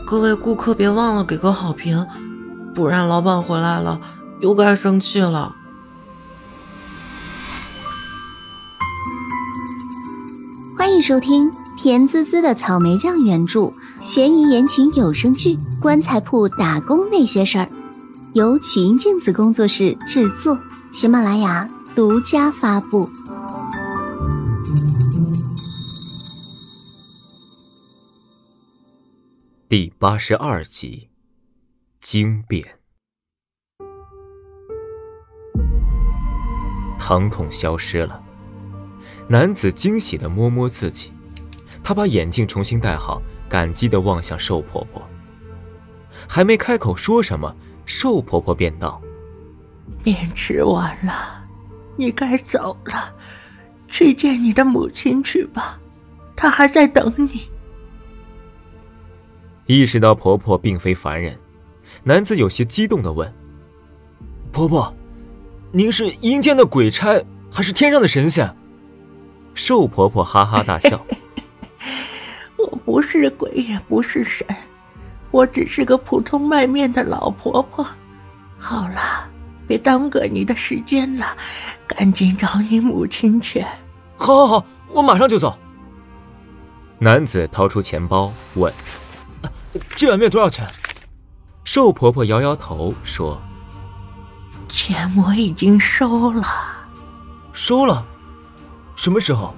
各位顾客别忘了给个好评，不然老板回来了又该生气了。 欢迎收听甜滋滋的草莓酱原著悬疑言情有声剧《棺材铺打工那些事儿》，由曲音镜子工作室制作，喜马拉雅独家发布。 第82集，惊变。疼痛消失了，男子惊喜地摸摸自己，他把眼镜重新戴好，感激地望向寿婆婆。还没开口说什么，寿婆婆便道： 面吃完了，你该走了，去见你的母亲去吧，她还在等你。 意识到婆婆并非凡人，男子有些激动地问：婆婆，您是阴间的鬼差还是天上的神仙？寿婆婆哈哈大笑我不是鬼也不是神，我只是个普通卖面的老婆婆。好了，别耽搁你的时间了，赶紧找你母亲去。 好，我马上就走。男子掏出钱包问：这碗面多少钱？寿婆婆摇摇头说： 钱我已经收了。 收了？什么时候？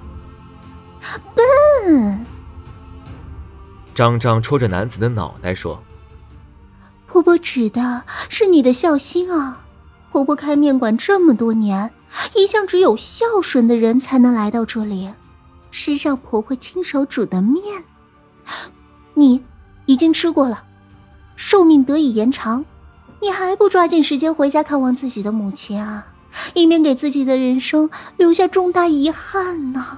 笨！ 张张戳着男子的脑袋说： 婆婆指的是你的孝心啊！婆婆开面馆这么多年，一向只有孝顺的人才能来到这里，吃上婆婆亲手煮的面。你已经吃过了，寿命得以延长，你还不抓紧时间回家看望自己的母亲啊，以免给自己的人生留下重大遗憾呢。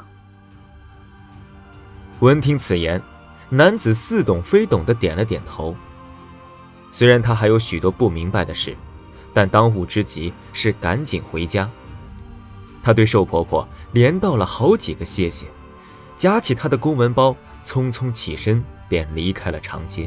闻听此言，男子似懂非懂地点了点头。虽然他还有许多不明白的事，但当务之急是赶紧回家。他对寿婆婆连道了好几个谢谢，夹起她的公文包，匆匆起身便离开了长街。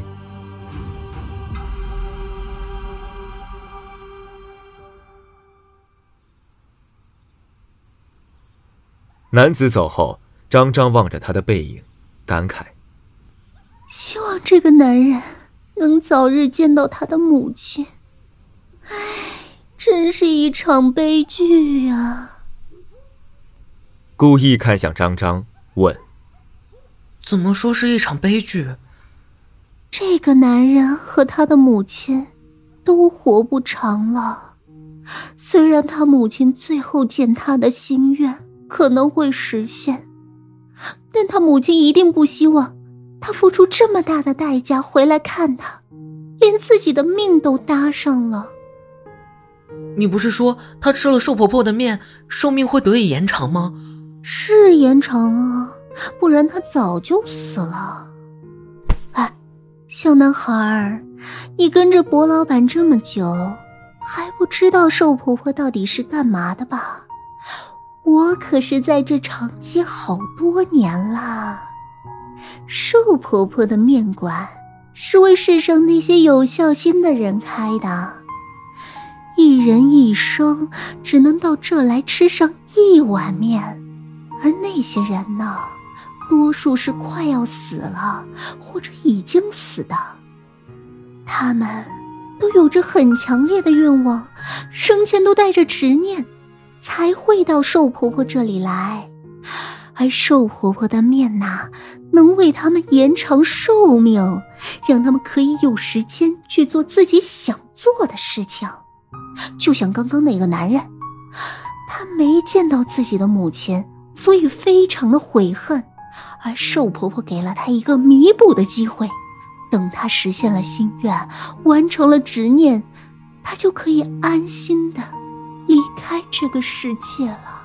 男子走后，张张望着他的背影，感慨： 希望这个男人能早日见到他的母亲。唉，真是一场悲剧啊。 故意看向张张问： 怎么说是一场悲剧？ 这个男人和他的母亲都活不长了，虽然他母亲最后见他的心愿可能会实现，但他母亲一定不希望他付出这么大的代价回来看他，连自己的命都搭上了。 你不是说他吃了寿婆婆的面，寿命会得以延长吗？ 是延长啊，不然他早就死了。哎，小男孩，你跟着薄老板这么久，还不知道寿婆婆到底是干嘛的吧？我可是在这长街好多年啦。寿婆婆的面馆是为世上那些有孝心的人开的，一人一生只能到这来吃上一碗面，而那些人呢，多数是快要死了或者已经死的，他们都有着很强烈的愿望，生前都带着执念，才会到寿婆婆这里来，而寿婆婆的面能为他们延长寿命，让他们可以有时间去做自己想做的事情。就像刚刚那个男人，他没见到自己的母亲，所以非常的悔恨，而寿婆婆给了他一个弥补的机会，等他实现了心愿，完成了执念，他就可以安心的离开这个世界了。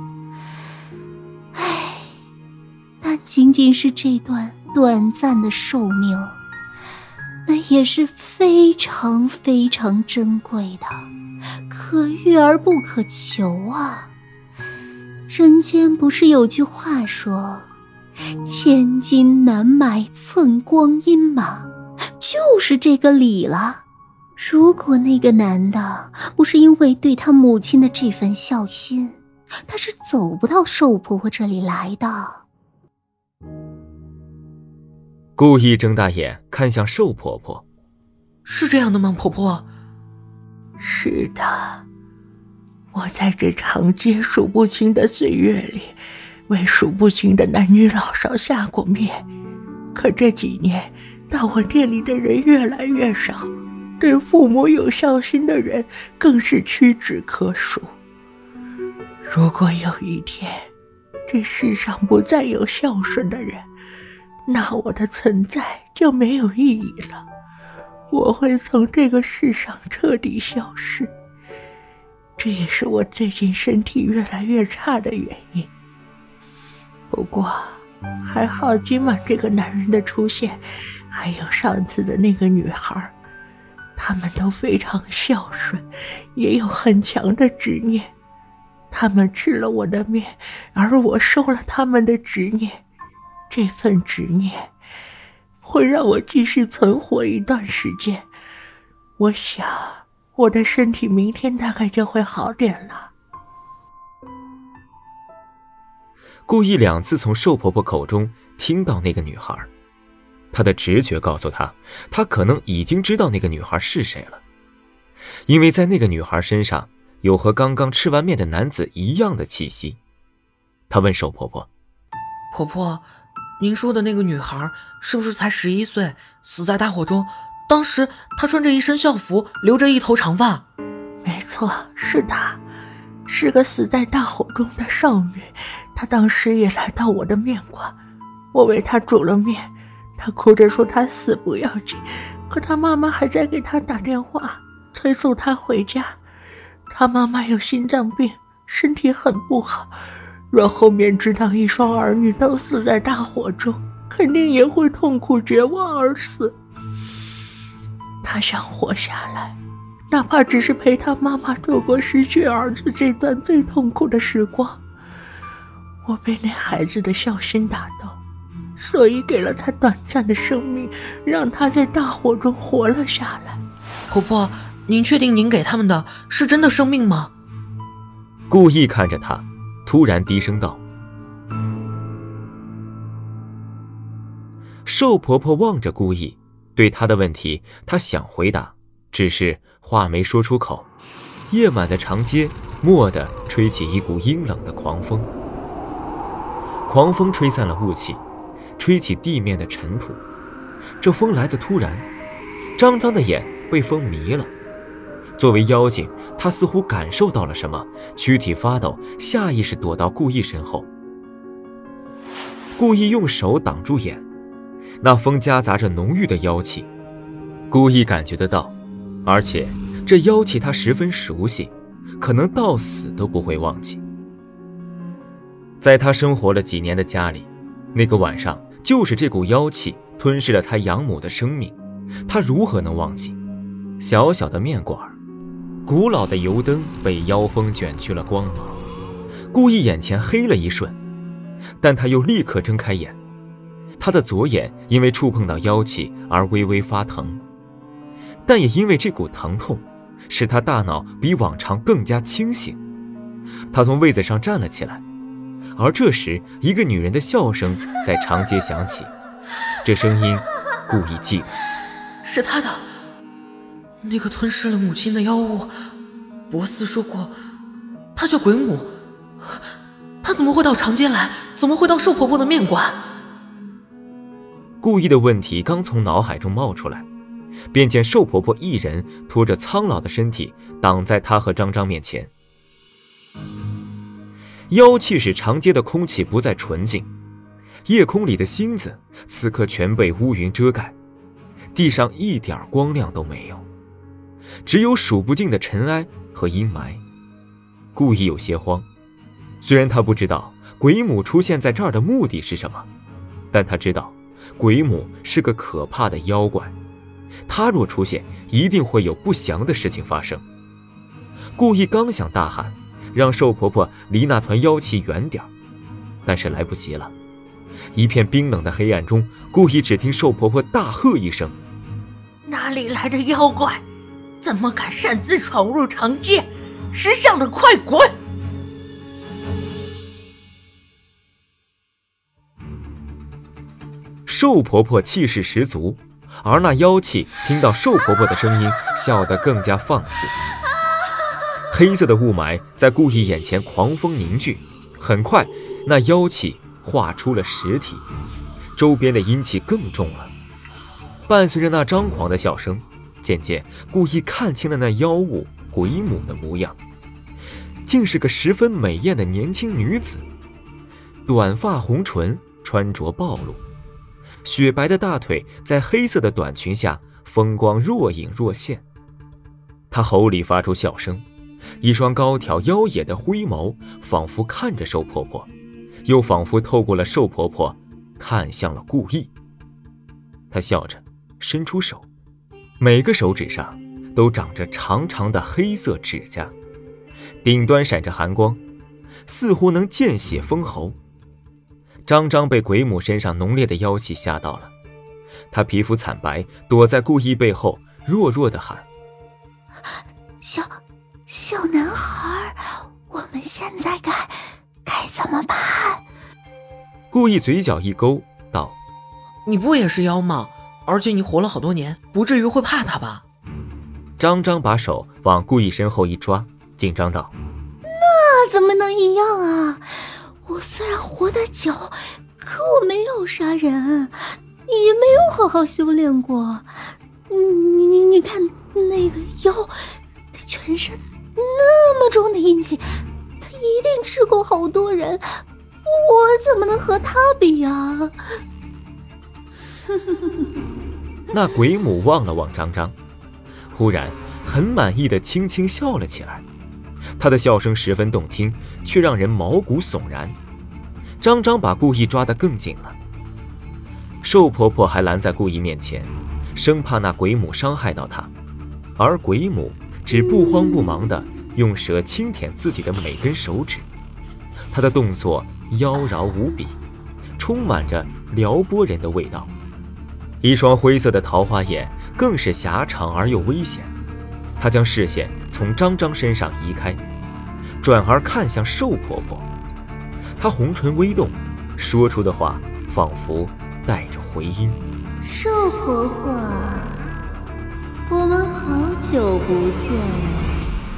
唉，但仅仅是这段短暂的寿命，那也是非常非常珍贵的，可遇而不可求啊。人间不是有句话说，千金难买寸光阴吗？就就是这个李了。如果那个男的不是因为对他母亲的这份孝心，他是走不到寿婆婆这里来的。 顾意睁大眼看向寿婆婆。 是这样的吗，婆婆？ 是的，我在这长街数不清的岁月里，为数不清的男女老少下过面，可这几年到我店里的人越来越少，对父母有孝心的人更是屈指可数。如果有一天这世上不再有孝顺的人，那我的存在就没有意义了，我会从这个世上彻底消失。这也是我最近身体越来越差的原因。不过还好今晚这个男人的出现，还有上次的那个女孩，他们都非常孝顺，也有很强的执念。他们吃了我的面，而我收了他们的执念，这份执念会让我继续存活一段时间。我想我的身体明天大概就会好点了。 顾意2次从寿婆婆口中听到那个女孩，她的直觉告诉她，她可能已经知道那个女孩是谁了，因为在那个女孩身上有和刚刚吃完面的男子一样的气息。她问寿婆婆： 婆婆，您说的那个女孩是不是才11岁，死在大火中？当时她穿着一身校服，留着一头长发。 没错，是她，是个死在大火中的少女。她当时也来到我的面馆，我为她煮了面，她哭着说她死不要紧，可她妈妈还在给她打电话催促她回家。她妈妈有心脏病，身体很不好，若后面知道一双儿女都死在大火中，肯定也会痛苦绝望而死。她想活下来，哪怕只是陪她妈妈度过失去儿子这段最痛苦的时光。我被那孩子的孝心打动，所以给了她短暂的生命，让她在大火中活了下来。 婆婆，您确定您给他们的是真的生命吗？ 顾意看着她，突然低声道。寿婆婆望着顾意，对她的问题她想回答，只是话没说出口。夜晚的长街蓦地吹起一股阴冷的狂风，狂风吹散了雾气，吹起地面的尘土。这风来得突然，张张的眼被风迷了。作为妖精，他似乎感受到了什么，躯体发抖，下意识躲到顾意身后。顾意用手挡住眼，那风夹杂着浓郁的妖气，顾意感觉得到，而且这妖气他十分熟悉，可能到死都不会忘记。在他生活了几年的家里，那个晚上就是这股妖气吞噬了他养母的生命，他如何能忘记？小小的面馆，古老的油灯被妖风卷去了光芒，顾意眼前黑了一瞬，但他又立刻睁开眼。他的左眼因为触碰到妖气而微微发疼，但也因为这股疼痛，使他大脑比往常更加清醒。他从位子上站了起来，而这时一个女人的笑声在长街响起，这声音顾意记得， 是他的，那个吞噬了母亲的妖物。博斯说过他叫鬼母，他怎么会到长街来？怎么会到寿婆婆的面馆？ 顾意的问题刚从脑海中冒出来，便见寿婆婆一人拖着苍老的身体挡在他和张张面前。妖气使长街的空气不再纯净，夜空里的星子此刻全被乌云遮盖，地上一点光亮都没有，只有数不尽的尘埃和阴霾。顾意有些慌，虽然他不知道鬼母出现在这儿的目的是什么，但他知道鬼母是个可怕的妖怪，他若出现，一定会有不祥的事情发生。顾意刚想大喊，让寿婆婆离那团妖气远点，但是来不及了。一片冰冷的黑暗中，顾意只听寿婆婆大喝一声： 哪里来的妖怪？怎么敢擅自闯入长街？识相的快滚！ 瘦婆婆气势十足，而那妖气听到瘦婆婆的声音，笑得更加放肆。黑色的雾霾在顾意眼前狂风凝聚，很快那妖气化出了实体，周边的阴气更重了。伴随着那张狂的笑声，渐渐顾意看清了那妖物鬼母的模样，竟是个十分美艳的年轻女子，短发红唇，穿着暴露，雪白的大腿在黑色的短裙下风光若隐若现。她喉里发出笑声，一双高挑妖冶的灰眸仿佛看着瘦婆婆，又仿佛透过了瘦婆婆看向了顾意。她笑着伸出手，每个手指上都长着长长的黑色指甲，顶端闪着寒光，似乎能见血封喉。张张被鬼母身上浓烈的妖气吓到了，他皮肤惨白，躲在顾意背后弱弱地喊： 小男孩，我们现在该怎么办？ 顾意嘴角一勾道： 你不也是妖吗？而且你活了好多年，不至于会怕他吧？ 张张把手往顾意身后一抓，紧张道： 那怎么能一样啊？我虽然活得久，可我没有杀人，也没有好好修炼过。你看那个妖，全身那么重的阴气，他一定治过好多人，我怎么能和他比啊？ 那鬼母望了望张张，忽然很满意的轻轻笑了起来。她的笑声十分动听，却让人毛骨悚然。张张把顾意抓得更紧了，瘦婆婆还拦在顾意面前，生怕那鬼母伤害到她，而鬼母只不慌不忙地用舌轻舔自己的每根手指，她的动作妖娆无比，充满着撩拨人的味道。一双灰色的桃花眼更是狭长而又危险，她将视线从张张身上移开，转而看向瘦婆婆。她红唇微动，说出的话仿佛带着回音： 瘦婆婆，我们好久不见了。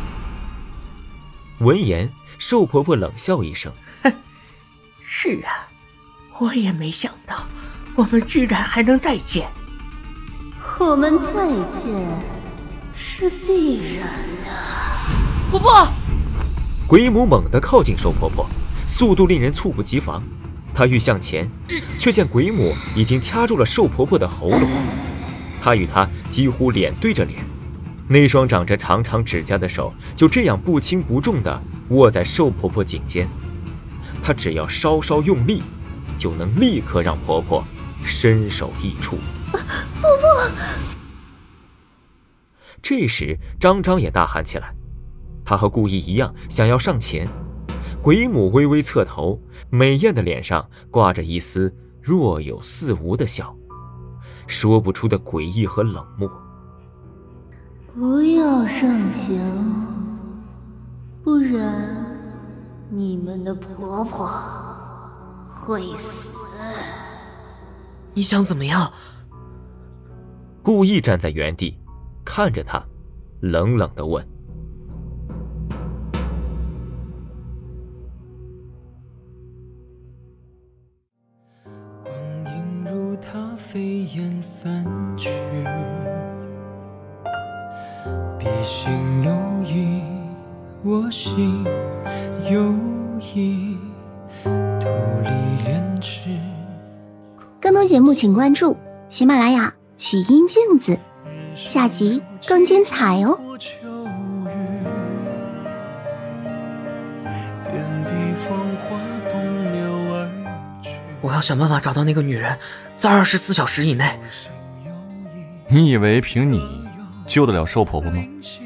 闻言，瘦婆婆冷笑一声： 是啊，我也没想到我们居然还能再见。 我们再见是必然的。 婆婆！ 鬼母猛地靠近瘦婆婆，速度令人猝不及防。她欲向前，却见鬼母已经掐住了瘦婆婆的喉咙。她与她几乎脸对着脸，那双长着长长指甲的手就这样不轻不重地握在瘦婆婆颈间。她只要稍稍用力，就能立刻让婆婆身首异处。 婆婆！ 这时张张也大喊起来，他和顾意一样想要上前。鬼母微微侧头，美艳的脸上挂着一丝若有似无的笑，说不出的诡异和冷漠。 不要上前，不然你们的婆婆会死。 你想怎么样？ 顾意站在原地看着他，冷冷地问： 光阴如它飞燕散去，笔心有意，我心有意，徒离莲池。 更多节目请关注喜马拉雅曲音镜子，下集更精彩哦。 我要想办法找到那个女人，在24小时以内。 你以为凭你救得了瘦婆婆吗？